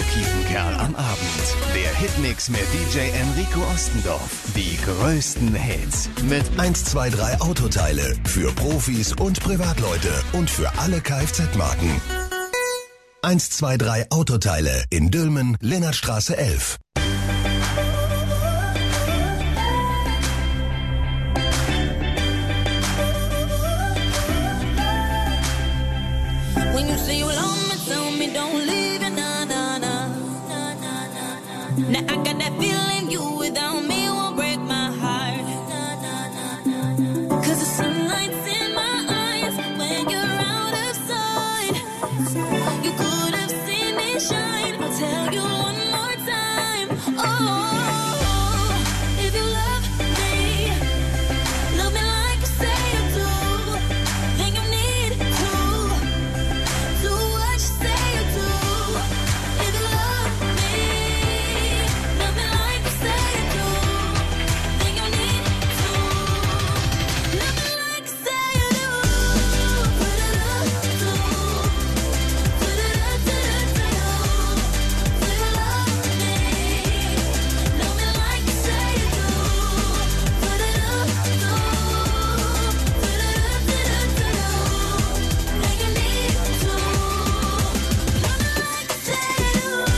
Kiesenkerl am Abend. Der Hitmix mit DJ Enrico Ostendorf. Die größten Hits mit 123 Autoteile für Profis und Privatleute und für alle Kfz-Marken. 123 Autoteile in Dülmen, Lennartstraße 11. When you say you love me, tell me don't leave it, nah, nah, nah. Now I got that feeling you without me won't break my heart. Cause the sunlight's in my eyes when you're out of sight. You could have seen me shine, I'll tell you one more time. Oh, if you love me like you say you do, then you need to do what you say you do. If you love me like you say you do, then you need to love me like you say you do. Put it up, do. Put it up, do. Do you love me? Love me like you say you do. Put it up, do. Put it up, do. Then you need to love me like you say you do. Love me like you say you do.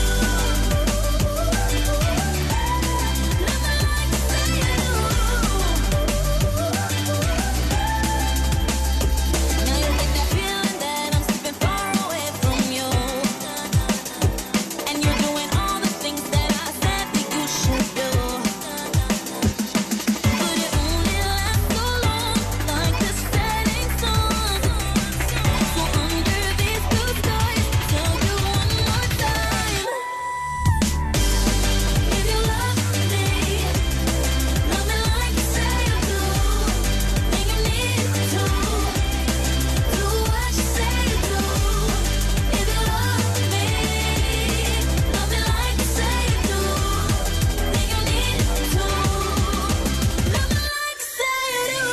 Now you get that feeling that I'm sleeping far away from you, and you're doing all the things that I said that you should do. But it only lasts so long, like the setting sun. So under these blue skies, tell you one more time. If you love me like you say you do, then you need to do what you say you do. If you love me like you say you do, then you need to love me like you say you do.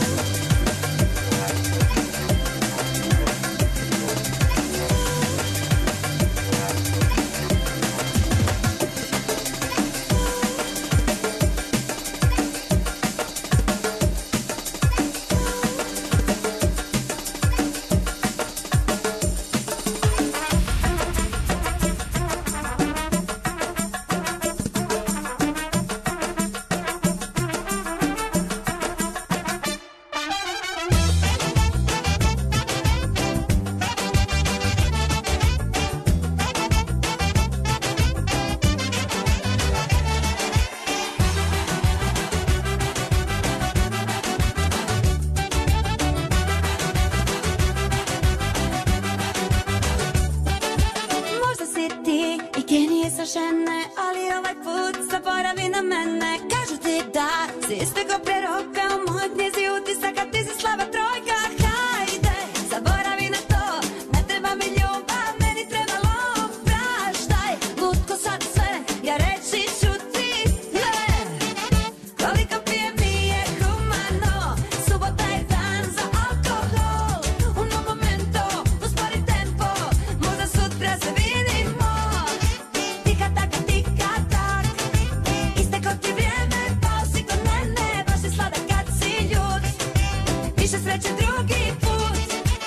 Možda si ti i genije savršene, ali ovaj put zaboravi na mene. Kažu ti da si iste ko pre roka, u mojoj knjizi utisaka ti si slaba trojka. Hajde, zaboravi na to, ne treba mi ljubav, meni treba lov. Praštaj, lutko sad sve, ja reći ću ti ne. Koliko pijem nije humano, subota je dan za alkohol. Uno momento, uspori tempo, možda sutra se vidimo. Tika taka, tika tak, isteko ti vrijeme, pao si kod mene, baš je sladak kad si ljud. Više sreće drugi put.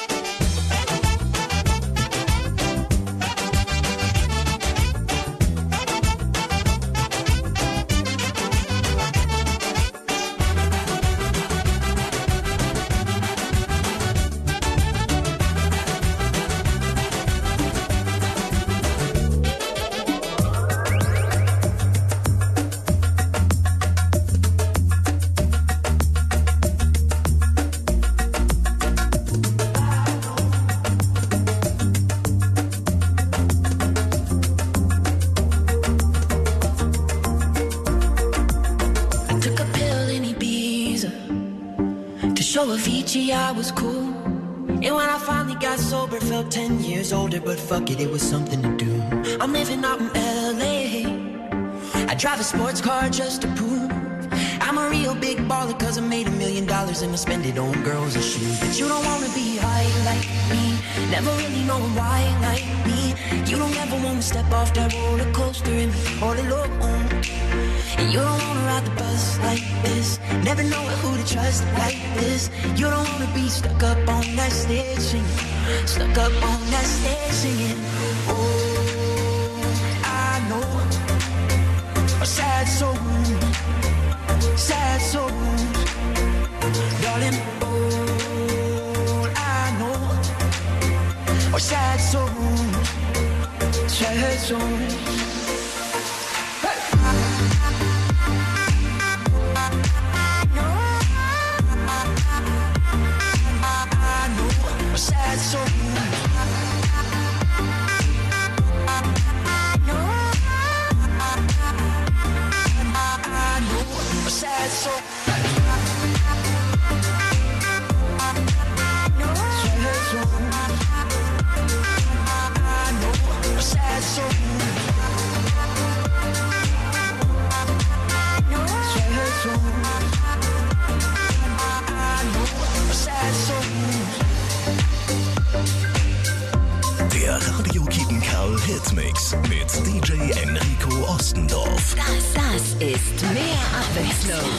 I took a pill in Ibiza to show Avicii I was cool. And when I finally got sober, felt 10 years older. But fuck it, it was something to do. I'm living out in LA. I drive a sports car just to prove I'm a real big baller, cause I made $1 million and I spend it on girls and shoes. But you don't wanna be high like me. Never really know why like me. You don't ever wanna step off that roller coaster and be all alone. And you don't wanna ride the bus like this. Never know who to trust like this. You don't wanna be stuck up on that stage singing. Stuck up on that stage singing. Oh, I know a sad soul, sad souls, darling. All I know are sad souls, sad souls. Sad soul. I know a sad soul. Sad soul. I know a sad soul. Sad soul. I know a sad soul. Der Radio Kitten Karl Hitmix mit DJ Enrico Ostendorf. Das ist mehr Abwechslung.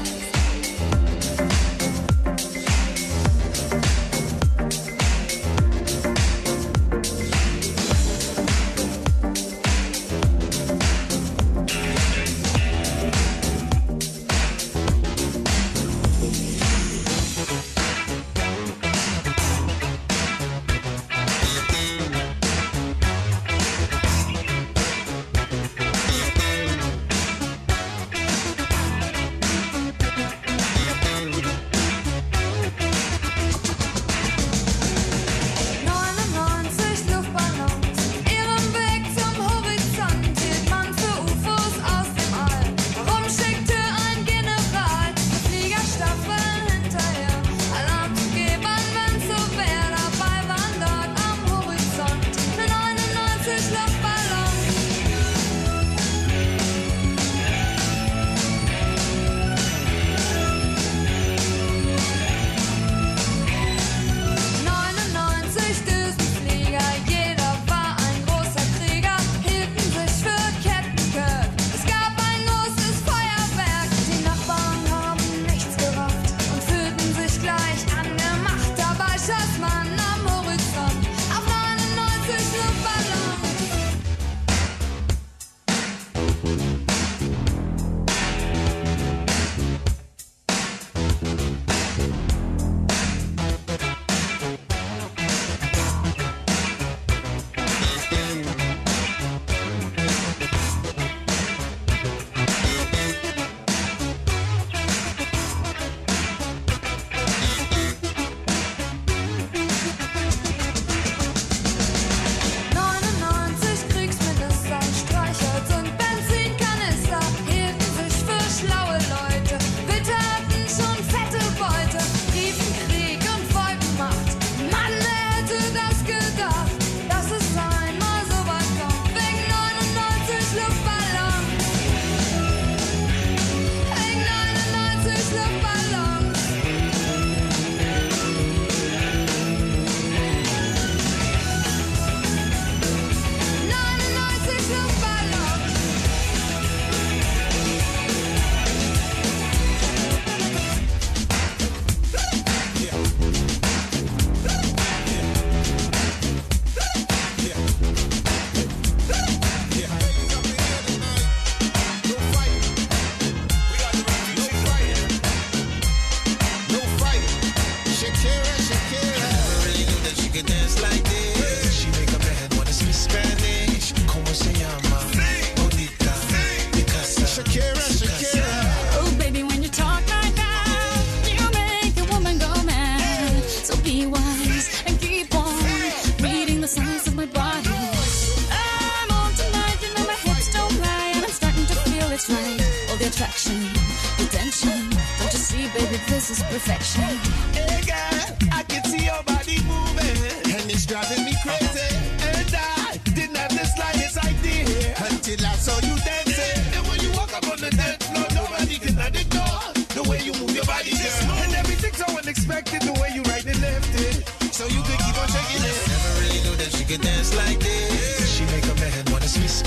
this is perfection. Hey girl, I can see your body moving, and it's driving me crazy. And I didn't have the slightest idea until I saw you dancing. And when you walk up on the dance floor, nobody can ignore the way you move your body, girl. And everything's so unexpected, the way you right and left it, so you could keep on shaking it.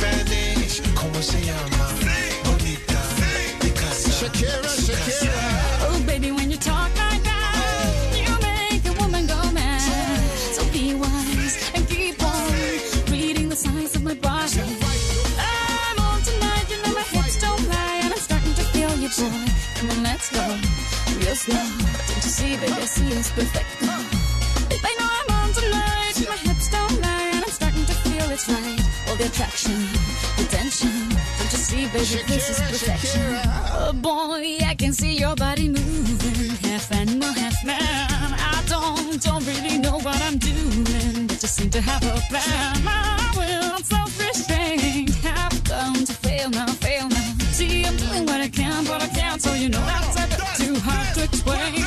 Spanish. ¿Cómo se llama? Bonita. Picasa. Shakira, Shakira. Oh, baby, when you talk like that, you make a woman go mad. So be wise and keep on reading the signs of my body. I'm on tonight, you know my hips don't lie, and I'm starting to feel you, boy. Come on, let's go real slow. Don't you see, baby, I see it's perfect. They know I'm on tonight, my hips don't lie, and I'm starting to feel it's right. All the attraction, the tension. Don't you see, baby, this is perfection. Oh boy, I can see your body moving, half animal, half man. I don't really know what I'm doing, but just seem to have a plan. My will, self-restraint, have come to fail now, fail now. See, I'm doing what I can, but I can't, so you know that's a bit too hard to explain.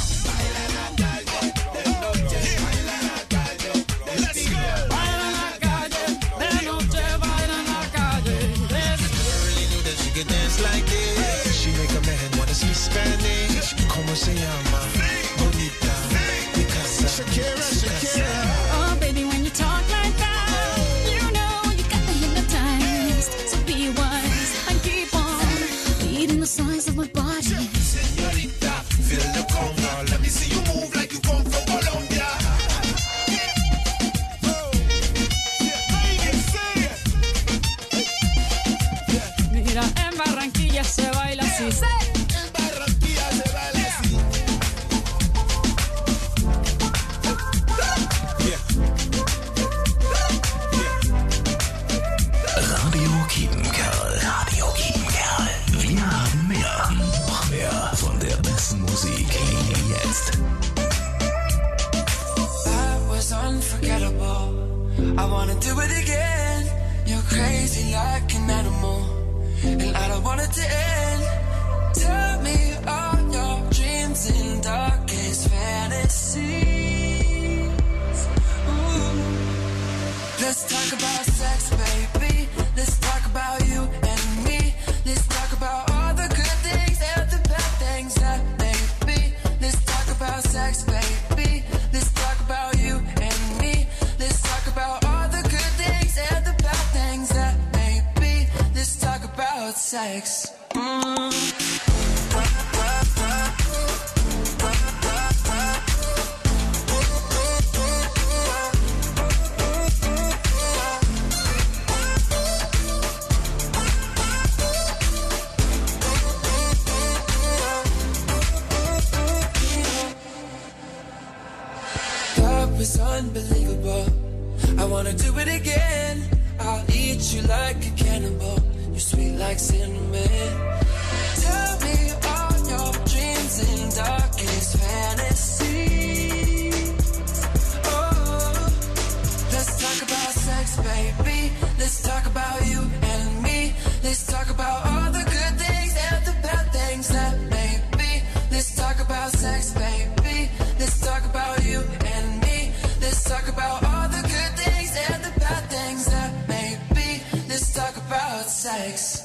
Like this, she make a man wanna speak Spanish. ¿Cómo se llama? Bonita. Picasa. Shakira, Shakira. Oh, baby, when you talk like that, you know you got me hypnotized. So be wise and keep on reading the signs of my body. Señorita, feel the conga. Let me see you move like you come from Colombia. Mira, en Barranquilla se baila así. En Barranquilla se baila así. Radio Kiepenkerl. Radio Kiepenkerl. Wir haben mehr. Noch mehr von der besten Musik. Jetzt. That was unforgettable. I wanna do it again. You're crazy like an animal, and I don't want it to end. Tell me all your dreams and darkest fantasies. Ooh. Let's talk about sex, baby. Let's talk about you and me. Let's talk about all the good things and the bad things that may be. Let's talk about sex, baby. Let's talk about you and me. Let's talk about all the good things and the bad things that may be. Let's talk about sex. That was unbelievable. I wanna do it again. I'll eat you like a cannibal. You're sweet like cinnamon. Tell me all your dreams and darkest fantasies. Oh, let's talk about sex, baby. Let's talk about you and me. Let's talk about all the good things and the bad things that may be. Let's talk about sex, baby. Let's talk about you and me. Let's talk about all the good things and the bad things that may be. Let's talk about sex.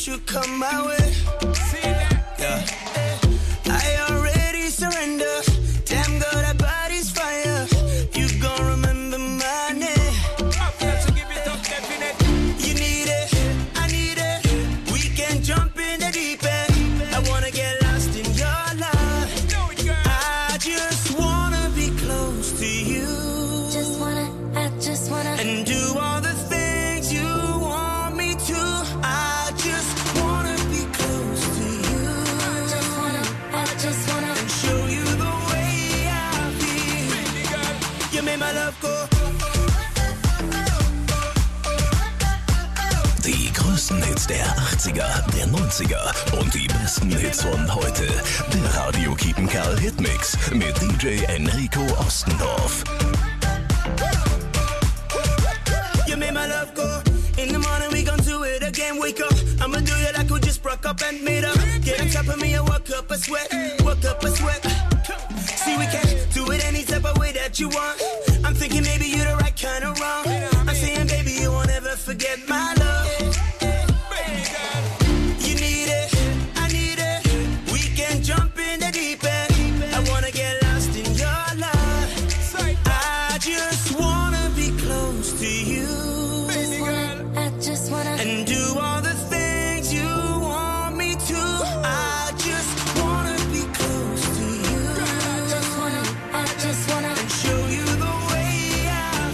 should come my way. Yeah. I already surrender. Damn girl, that body's fire. You gon' remember my name. You need it, I need it. We can jump in the deep end. I wanna get lost in your love. I just wanna be close to you. I just wanna And do all the things you want me to. I just wanna be close to you. I just wanna And show you the way I feel. You made my love go. Die größten Hits der 80er, der 90er und die besten Hits von heute. Der Radio Kiepenkerl Hitmix mit DJ Enrico Ostendorf. You made my love go. In the morning we gon' do it again. Wake up, I'ma do you like we just broke up and made up. Get on top of me and work up a sweat. Work up a sweat. See, we can do it any type of way that you want. I'm thinking maybe you're the right kind of wrong. I'm saying, baby, you won't ever forget my love. You need it, I need it. We can jump in the deep end. I wanna get lost in your love. I just wanna be close to you. I just wanna And do all the things you want me to. I just wanna be close to you. I just wanna And show you the way I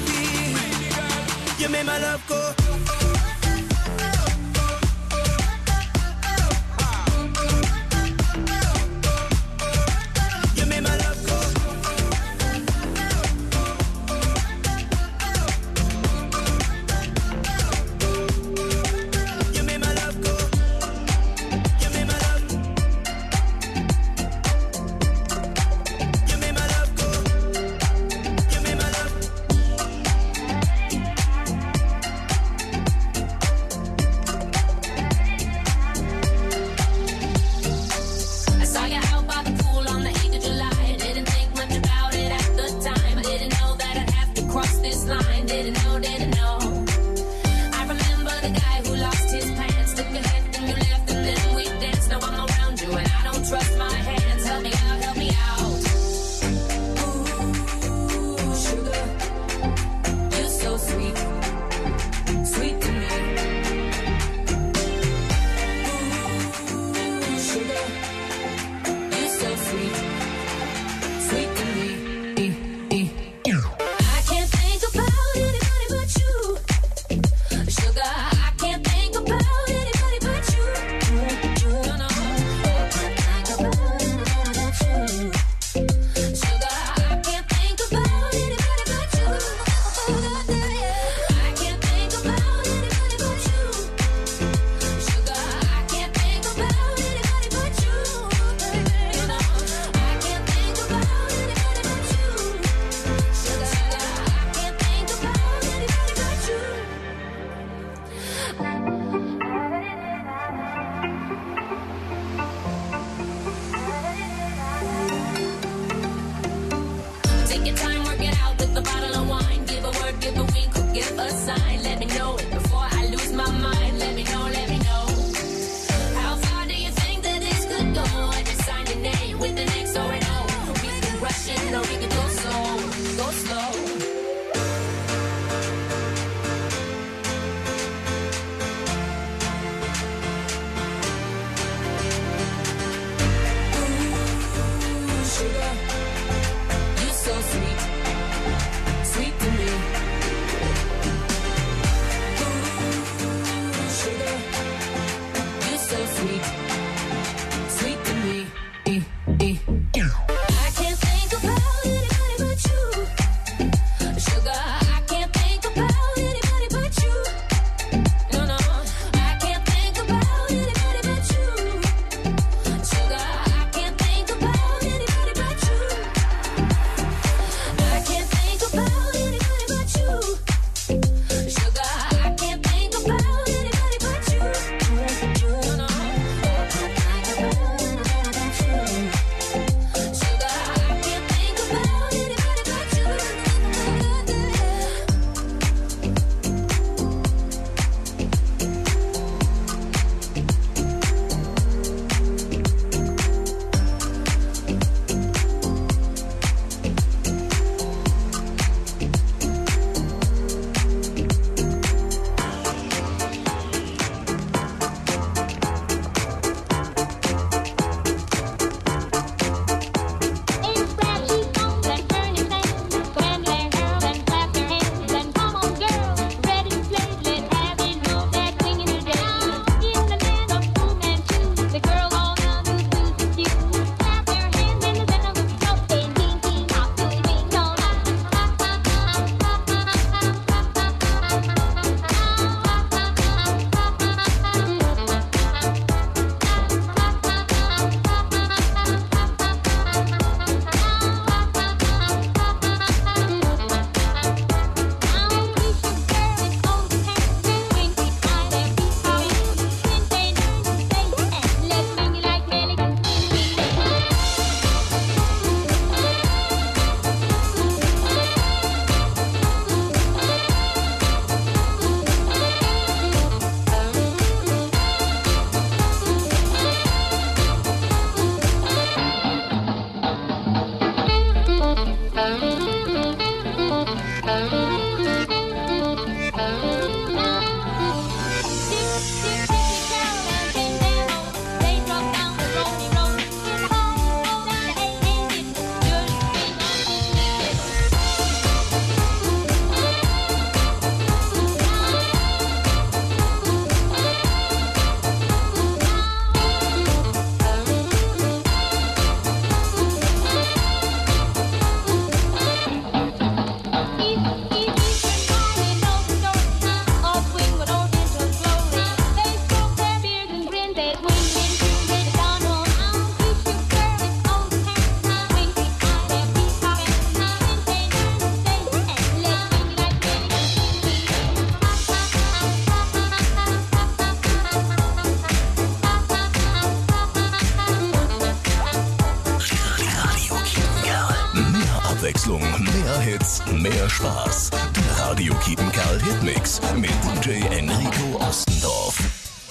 Abwechslung, mehr Hits, mehr Spaß. Der Radio Kiepenkerl Hitmix mit DJ Enrico Ostendorf.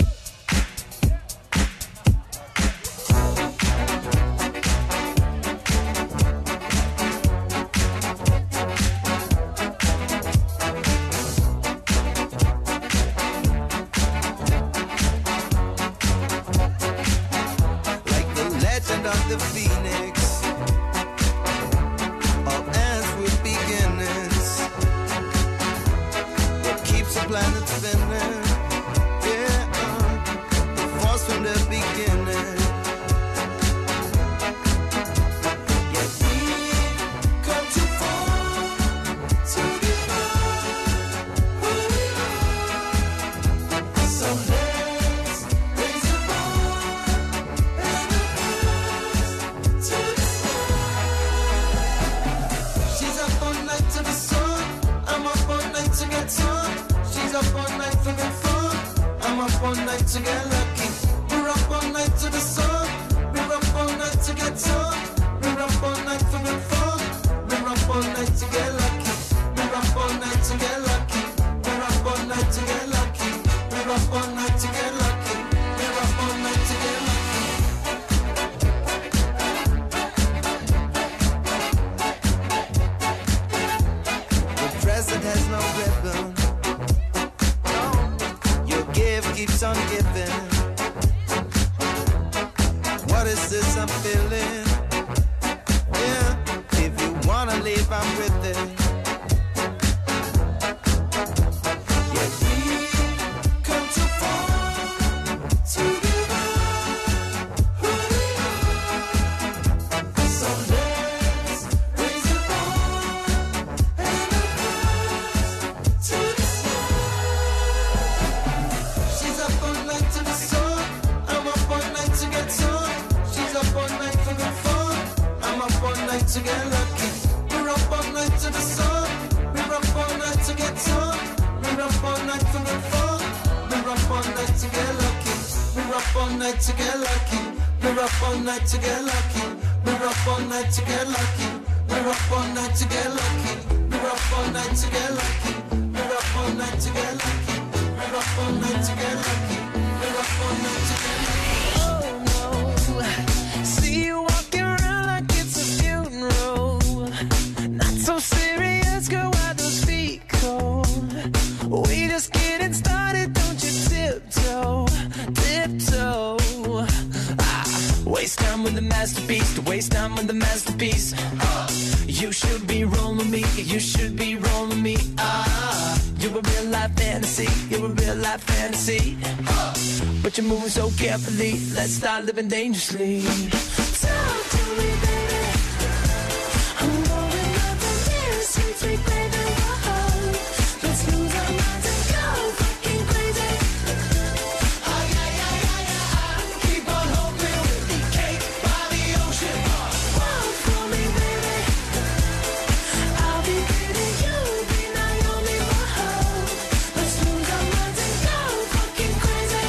Like the legend of the phoenix, all ends with beginnings. What keeps the planet spinning? Yeah, the force from the beginning. Yeah, we come too far to give up who we are. So let's raise the bar and the glass to the She's up all night to the sun. I'm up all night to get some. She's up all night for good fun. I'm up all night to get lucky. We're up all night to the sun. We're up all night to get some. We're up all night for good fun. We're up all night to get lucky. We're up all night to get lucky. We're up all night to get lucky. We're up all night to get lucky. We're up all night to get lucky. The present has no ribbon. Your gift keeps on giving. What is this I'm feeling? Yeah, if you wanna live, I'm with it. Yeah, we come too far to give up who we are. So let's raise the bar and the glass to the She's up all night to the sun. I'm up all night to get some. She's up all night for good fun. I'm up all night to get lucky. We're up all night to the sun. We're up all night to get some. We're up all night for good fun. We're up all night to get lucky. We're up all night to get lucky. We're up all night to get lucky. We're up all night to get lucky. We're up all night to get lucky. We're up all night to get lucky. We're up all night to get lucky. We're up all night to get lucky. We're up all night to get lucky. Oh no, see you walking around like it's a funeral. Not so serious, girl, why those feet cold? We just getting started, don't you tiptoe, tiptoe. Waste time with the masterpiece, to waste time with the masterpiece. You should be rolling me, you should be rolling me. You're a real life fantasy, you're a real life fantasy. But you're moving so carefully, let's start living dangerously. Talk to me, baby. I'm going up on this, sweet baby. Whoa. Let's lose our minds and go fucking crazy. Keep on hoping we'll be cake by the ocean. Walk for me, baby. I'll be pretty, you'll be Naomi. Whoa. Let's lose our minds and go fucking crazy.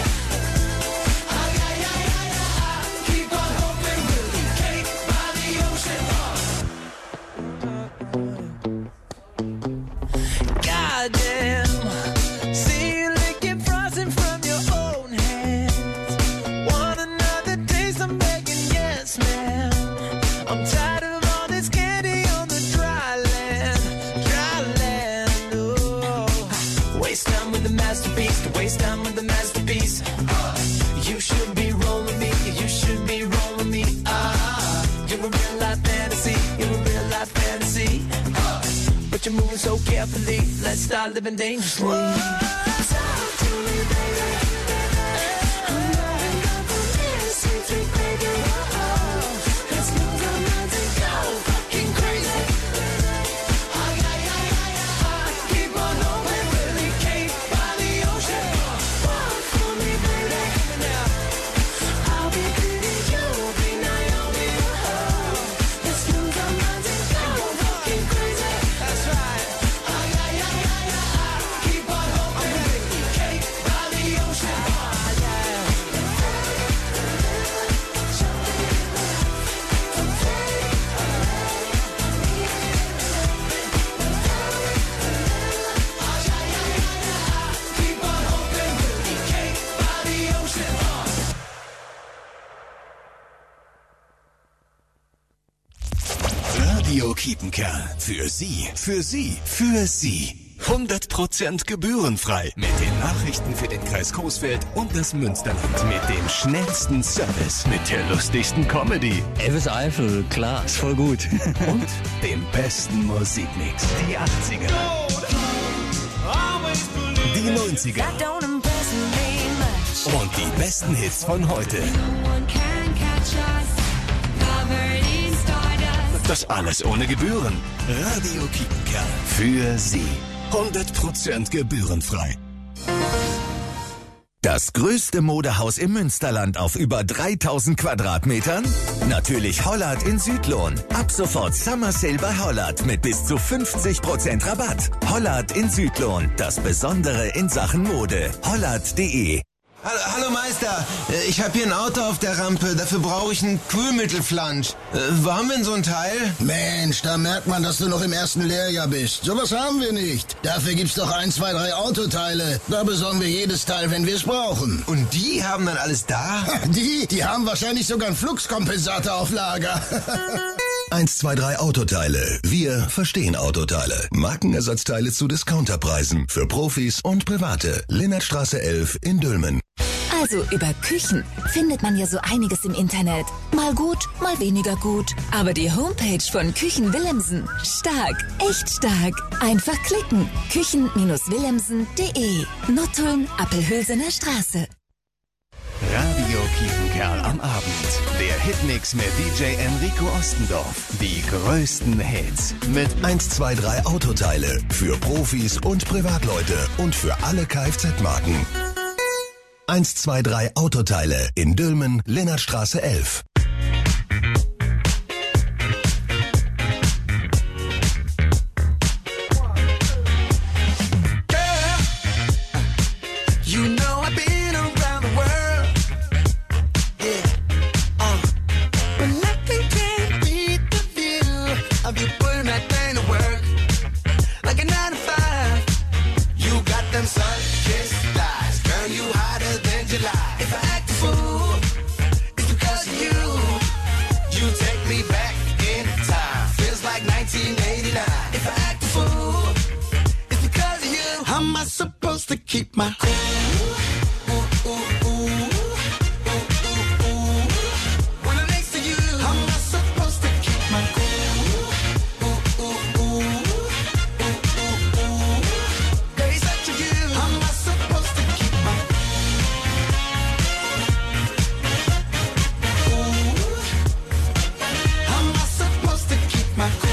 Keep on hoping we'll be cake by the ocean. Goddamn. See you licking frosting from your own hands. Want another taste? I'm begging, yes, ma'am. I'm tired of all this candy on the dry land, dry land. Oh, waste time with the masterpiece, to waste time with the masterpiece. You should be rolling me, you should be rolling me. You're a real life fantasy, you're a real life fantasy. But you're moving so carefully, let's start living dangerously. Talk to me, baby. I'm going up on this, sweet baby. Whoa. Let's lose our minds and go fucking crazy. Keep on hoping we'll be cake by the ocean. Walk for me, baby. I'll be pretty, you'll be Naomi. Whoa. Let's lose our minds and go fucking crazy. That's right. Keep on hoping we'll be cake by the ocean. Radio Kiepenkerl. Für Sie, für Sie, für Sie. 100% gebührenfrei. Mit den Nachrichten für den Kreis Coesfeld und das Münsterland. Mit dem schnellsten Service. Mit der lustigsten Comedy. Elvis Eifel, klar, ist voll gut. Und dem besten Musikmix. Die 80er. Die 90er. Und die besten Hits von heute. Das alles ohne Gebühren. Radio Kiepenkerl. Für Sie. 100% gebührenfrei. Das größte Modehaus im Münsterland auf über 3000 Quadratmetern? Natürlich Hollard in Südlohn. Ab sofort Summer Sale bei Hollard mit bis zu 50% Rabatt. Hollard in Südlohn. Das Besondere in Sachen Mode. Hollard.de. Hallo Meister, ich habe hier ein Auto auf der Rampe, dafür brauche ich einen Kühlmittelflansch. Wo haben wir denn so ein Teil? Mensch, da merkt man, dass du noch im ersten Lehrjahr bist. Sowas haben wir nicht. Dafür gibt's doch 1, 2, 3 Autoteile. Da besorgen wir jedes Teil, wenn wir es brauchen. Und die haben dann alles da? Die haben wahrscheinlich sogar einen Fluxkompensator auf Lager. 1, 2, 3 Autoteile. Wir verstehen Autoteile. Markenersatzteile zu Discounterpreisen. Für Profis und Private. Linnertstraße 11 in Dülmen. Also über Küchen findet man ja so einiges im Internet. Mal gut, mal weniger gut. Aber die Homepage von Küchen Willemsen, stark, echt stark. Einfach klicken. Küchen-willemsen.de. Nottuln, Appelhülsener Straße. Radio Kiepenkerl am Abend. Der Hitmix mit DJ Enrico Ostendorf. Die größten Hits mit 1, 2, 3 Autoteile. Für Profis und Privatleute. Und für alle Kfz-Marken. 1, 2, 3 Autoteile in Dülmen, Linnertstraße 11. To keep my cool. When I'm next to you, how am I supposed to keep my cool? Girl, it's up to you. How am I supposed to keep my cool? How am I supposed to keep my cool?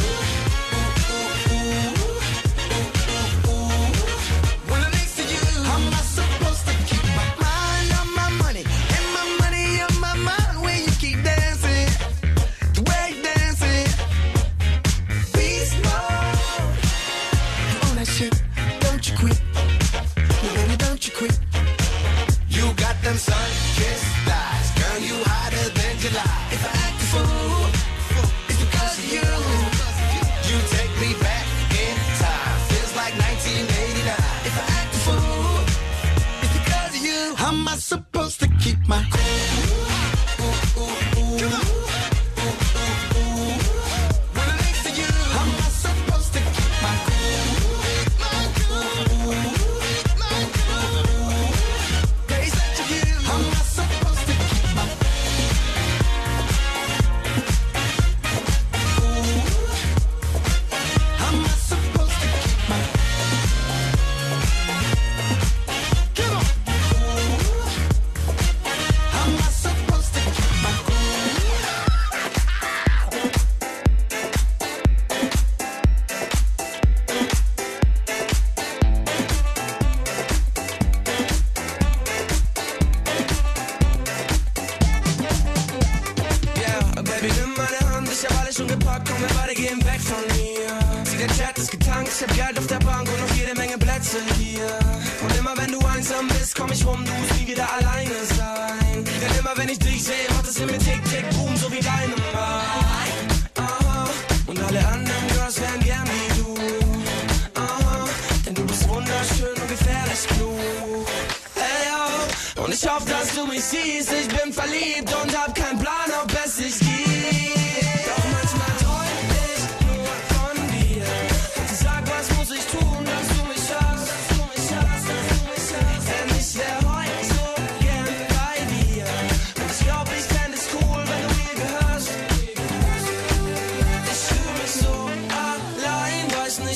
Ich hoffe, dass du mich siehst. Ich bin verliebt und hab keinen Plan, ob es sich gibt. Doch manchmal träum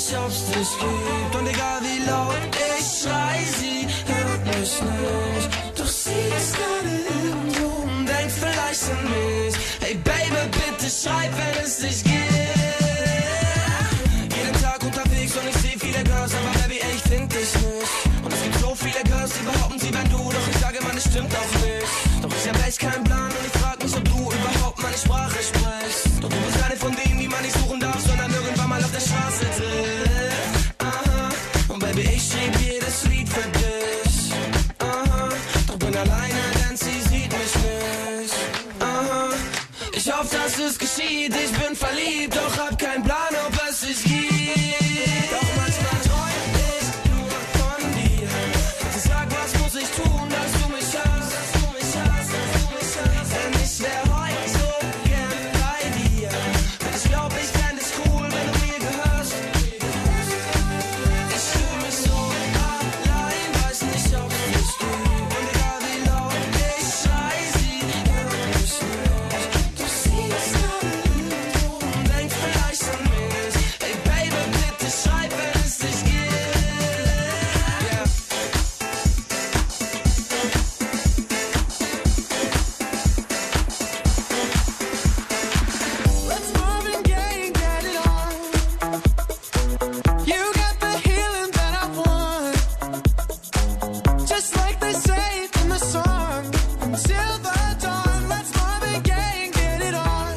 nicht, ob's dich gibt. Und egal wie laut ich schrei, sie hört mich nicht. Doch sie ist gerade irgendwo und denkt vielleicht an mich. Hey Baby, bitte schreib, wenn es dich gibt. Jeden Tag unterwegs und ich seh viele Girls, aber Baby, ey, ich find dich nicht. Und es gibt so viele Girls, die behaupten, sie wären du. Doch ich sage, man, es stimmt auch nicht. Doch ich hab echt keinen Plan und ich frag mich, ob du überhaupt meine Sprache sprichst. Doch du bist keine von denen, die man nicht suchen darf, sondern irgendwann mal auf der Straße trifft. Aha. Und Baby, ich schrieb jedes Lied für dich. Aha. Doch bin alleine, denn sie sieht mich nicht. Aha. Ich hoffe, dass es geschieht, ich bin verliebt, doch hab keinen Plan, ob es sich gibt. Doch manchmal träum ich nur von dir. Sag, was muss ich tun, dass du mich hast, dass du mich hast, dass du mich hast. Denn ich wär heute so gern bei dir. Ich glaub, ich fänd es cool, wenn du mir gehörst. Ich fühl mich so allein, weiß nicht, ob es mich gibt. Und egal wie laut ich schrei, sie hört mich nicht. Du siehst gerade irgendwo und denk vielleicht an mich. Hey Baby, bitte schreib, wenn es dich gibt. Yeah. Let's Marvin Gaye and get it on. You got the healing that I want. Just like they say in the song. Until the dawn, let's Marvin Gaye and get it on.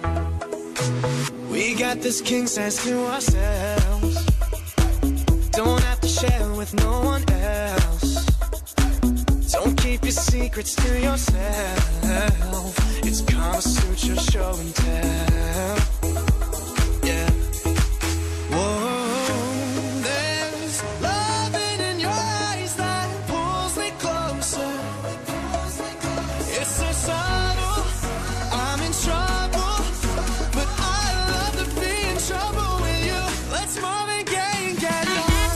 We got this king size to ourselves. Don't have to share with no one else. Don't keep your secrets to yourself. It's Kama Sutra show and tell. Yeah. Whoa. There's loving in your eyes that pulls me closer. It's so subtle. I'm in trouble, but I love to be in trouble with you. Let's Marvin Gaye and get it on.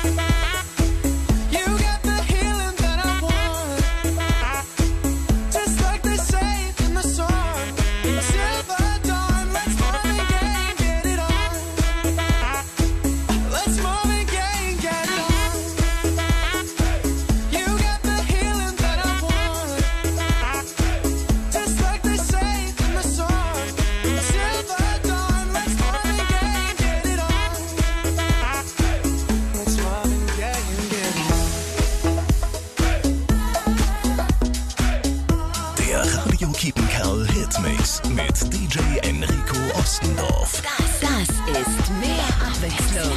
You got the healing that I want. Just like they say in the song. Until the dawn, let's Marvin Gaye and get it on. Let's Marvin Gaye and get it on. You got the healing that I want. Just like they say in the song. Until the dawn, let's Marvin Gaye and get it on. Let's Marvin Gaye and get it on. Der Radio Kiepenkerl Hitmix mit DJ Enrico Ostendorf. Das ist mehr Abwechslung.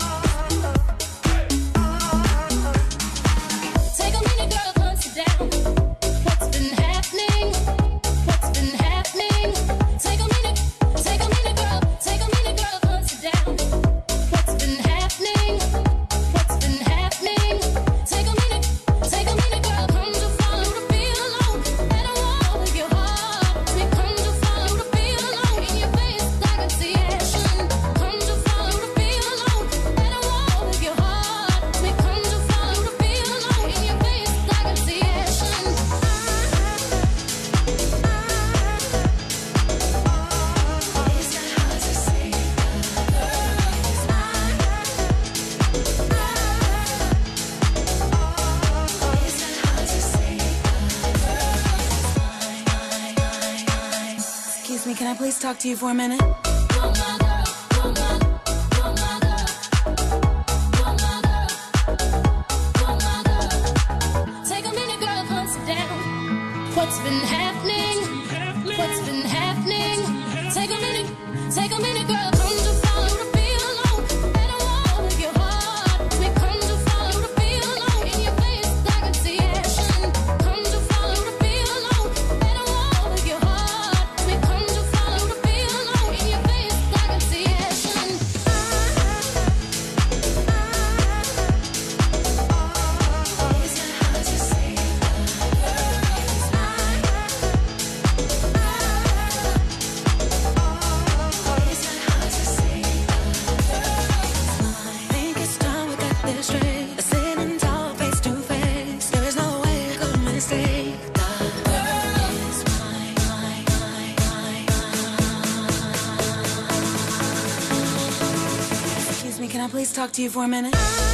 Take a minute, girl, consider down. What's been happening? What's been happening? Take a minute, girl. Take a minute, girl, consider down. What's been happening? What's been happening? Take a minute, girl. Come to follow the feel alone. And I walk with your heart. Come to follow the feel alone. In your face, I can see action. Come to follow the feel alone. And I walk with your heart. Come to follow the feel alone. In your face, I can see action. Excuse me, can I please talk to you for a minute? Take a minute, girl, consider down. What's been happening? What's been happening? Take a minute, girl. Come to follow the feel alone. And I walk with your heart. Come to follow the feel alone. In your face, I can see action. Come to follow the feel alone. And I walk with your heart. Come to follow the feel alone. In your face, I I please talk to you for a minute?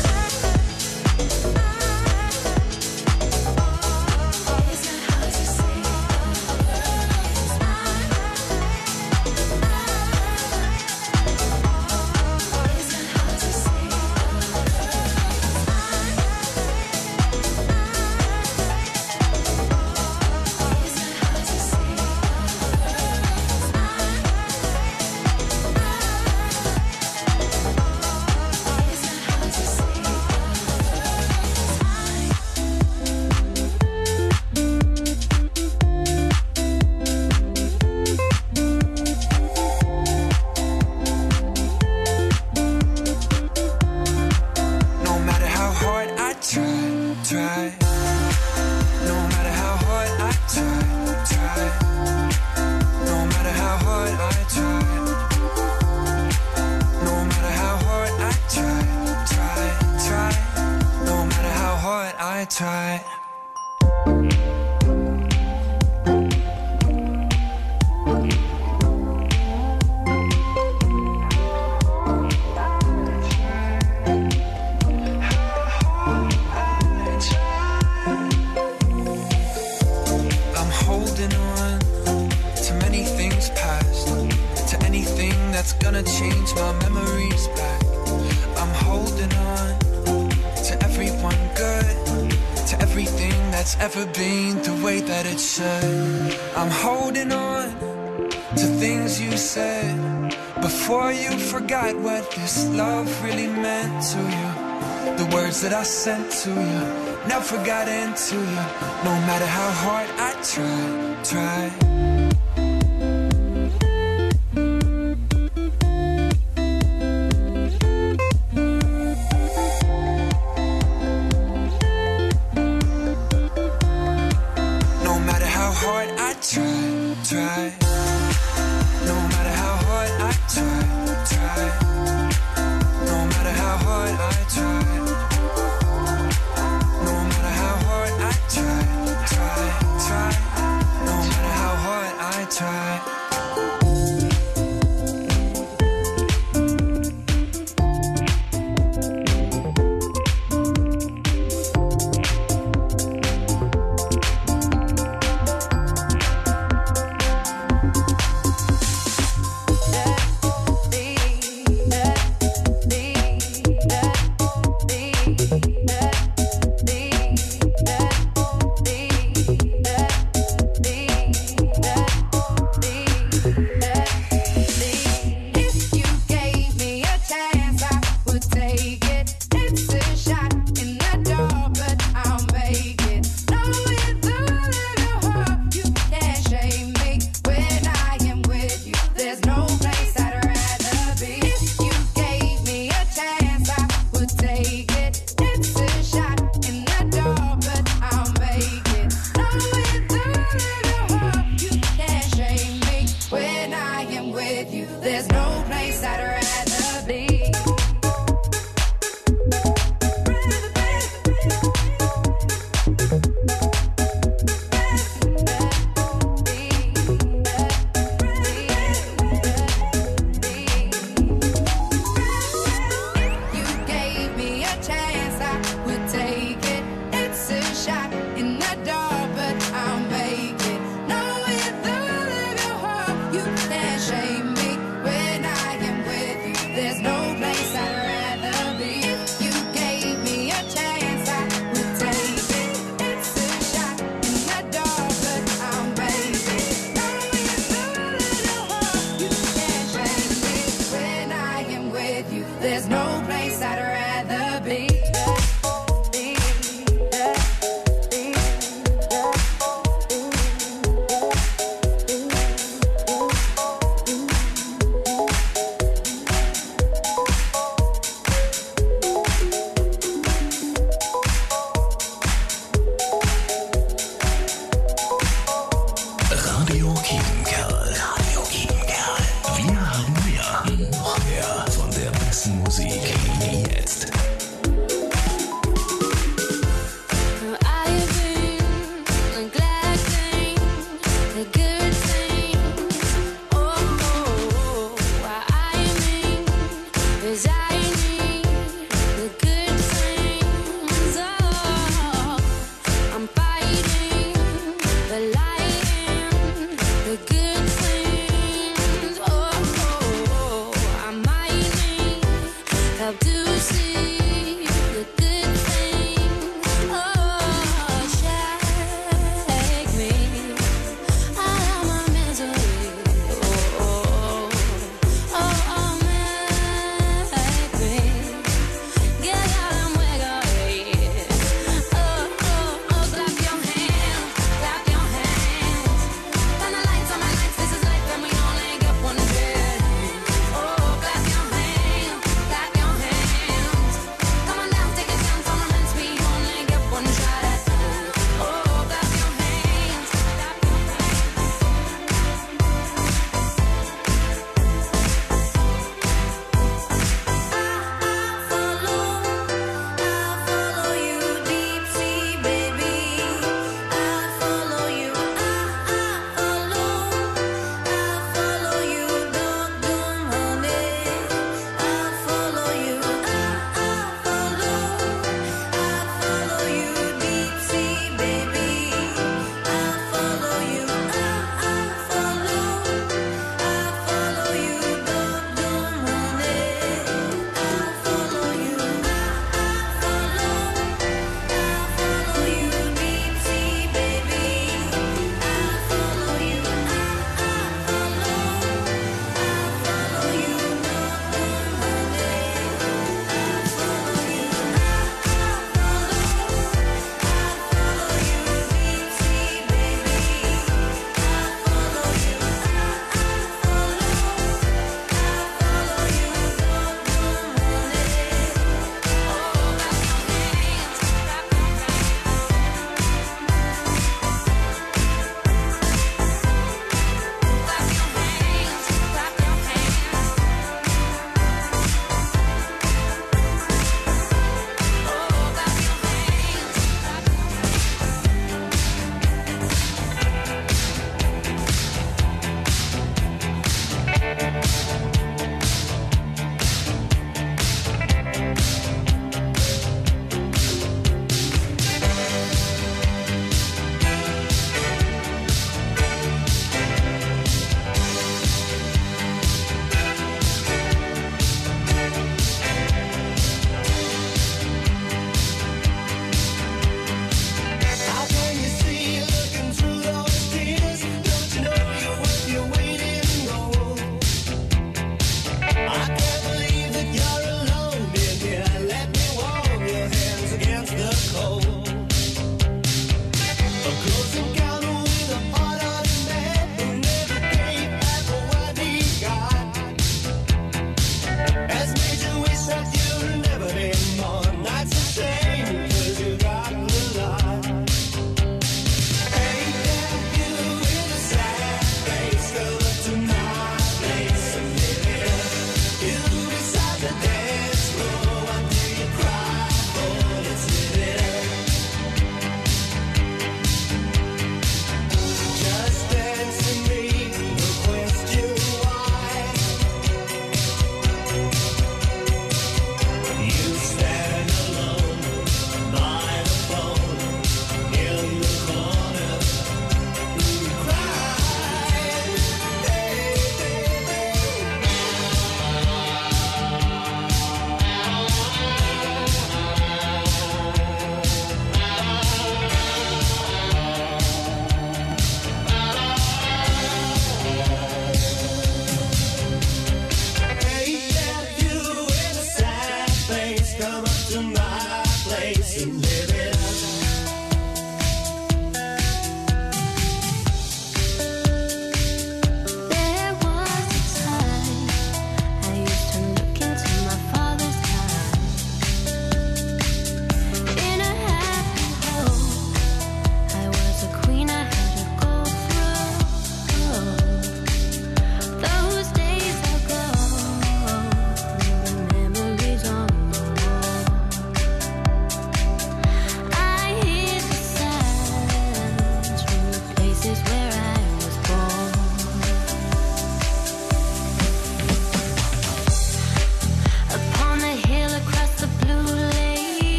I'm holding on to things you said before you forgot what this love really meant to you. The words that I sent to you never got into you. No matter how hard I try. Shame me when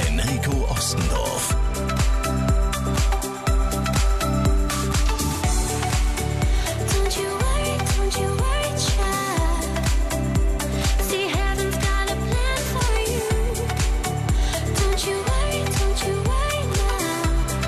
Enrico Ostendorf. Don't you worry, child. See, heaven's got a plan for you. Don't you worry now.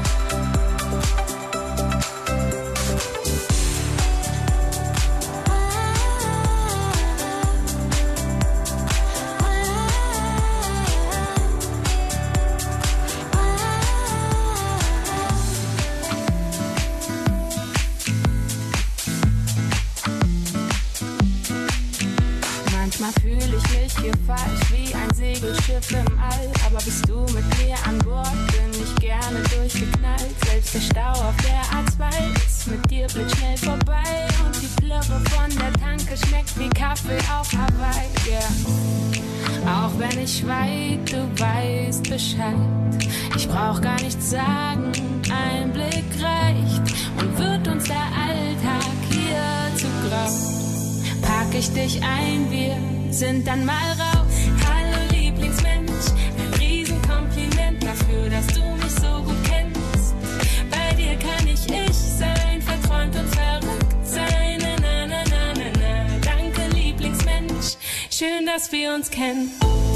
Manchmal fühle ich mich hier falsch wie ein Segelschiff im All. Aber bist du mit mir an Bord, bin ich gerne durchgeknallt. Selbst der Stau auf der A2 ist mit dir blitzschnell vorbei. Und die Plörre von der Tanke schmeckt wie Kaffee auf Hawaii, yeah. Auch wenn ich schweig, du weißt Bescheid. Ich brauch gar nichts sagen, ein Blick reicht. Und wird uns der Alltag hier zu grau, pack ich dich ein, wir sind dann mal raus. Hallo Lieblingsmensch, ein Riesenkompliment dafür, dass du mich so gut kennst. Bei dir kann ich sein, verträumt und verrückt sein. Na, na, na, na, na, na. Danke Lieblingsmensch, schön, dass wir uns kennen.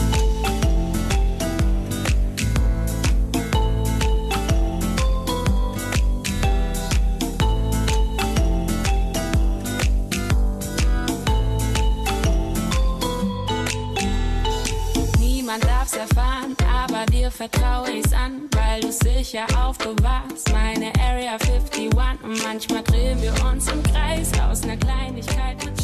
Niemand darf's erfahren, aber dir vertraue ich's an, weil du's sicher aufbewahrst. Meine Area 51 und manchmal drehen wir uns im Kreis aus ner Kleinigkeit mit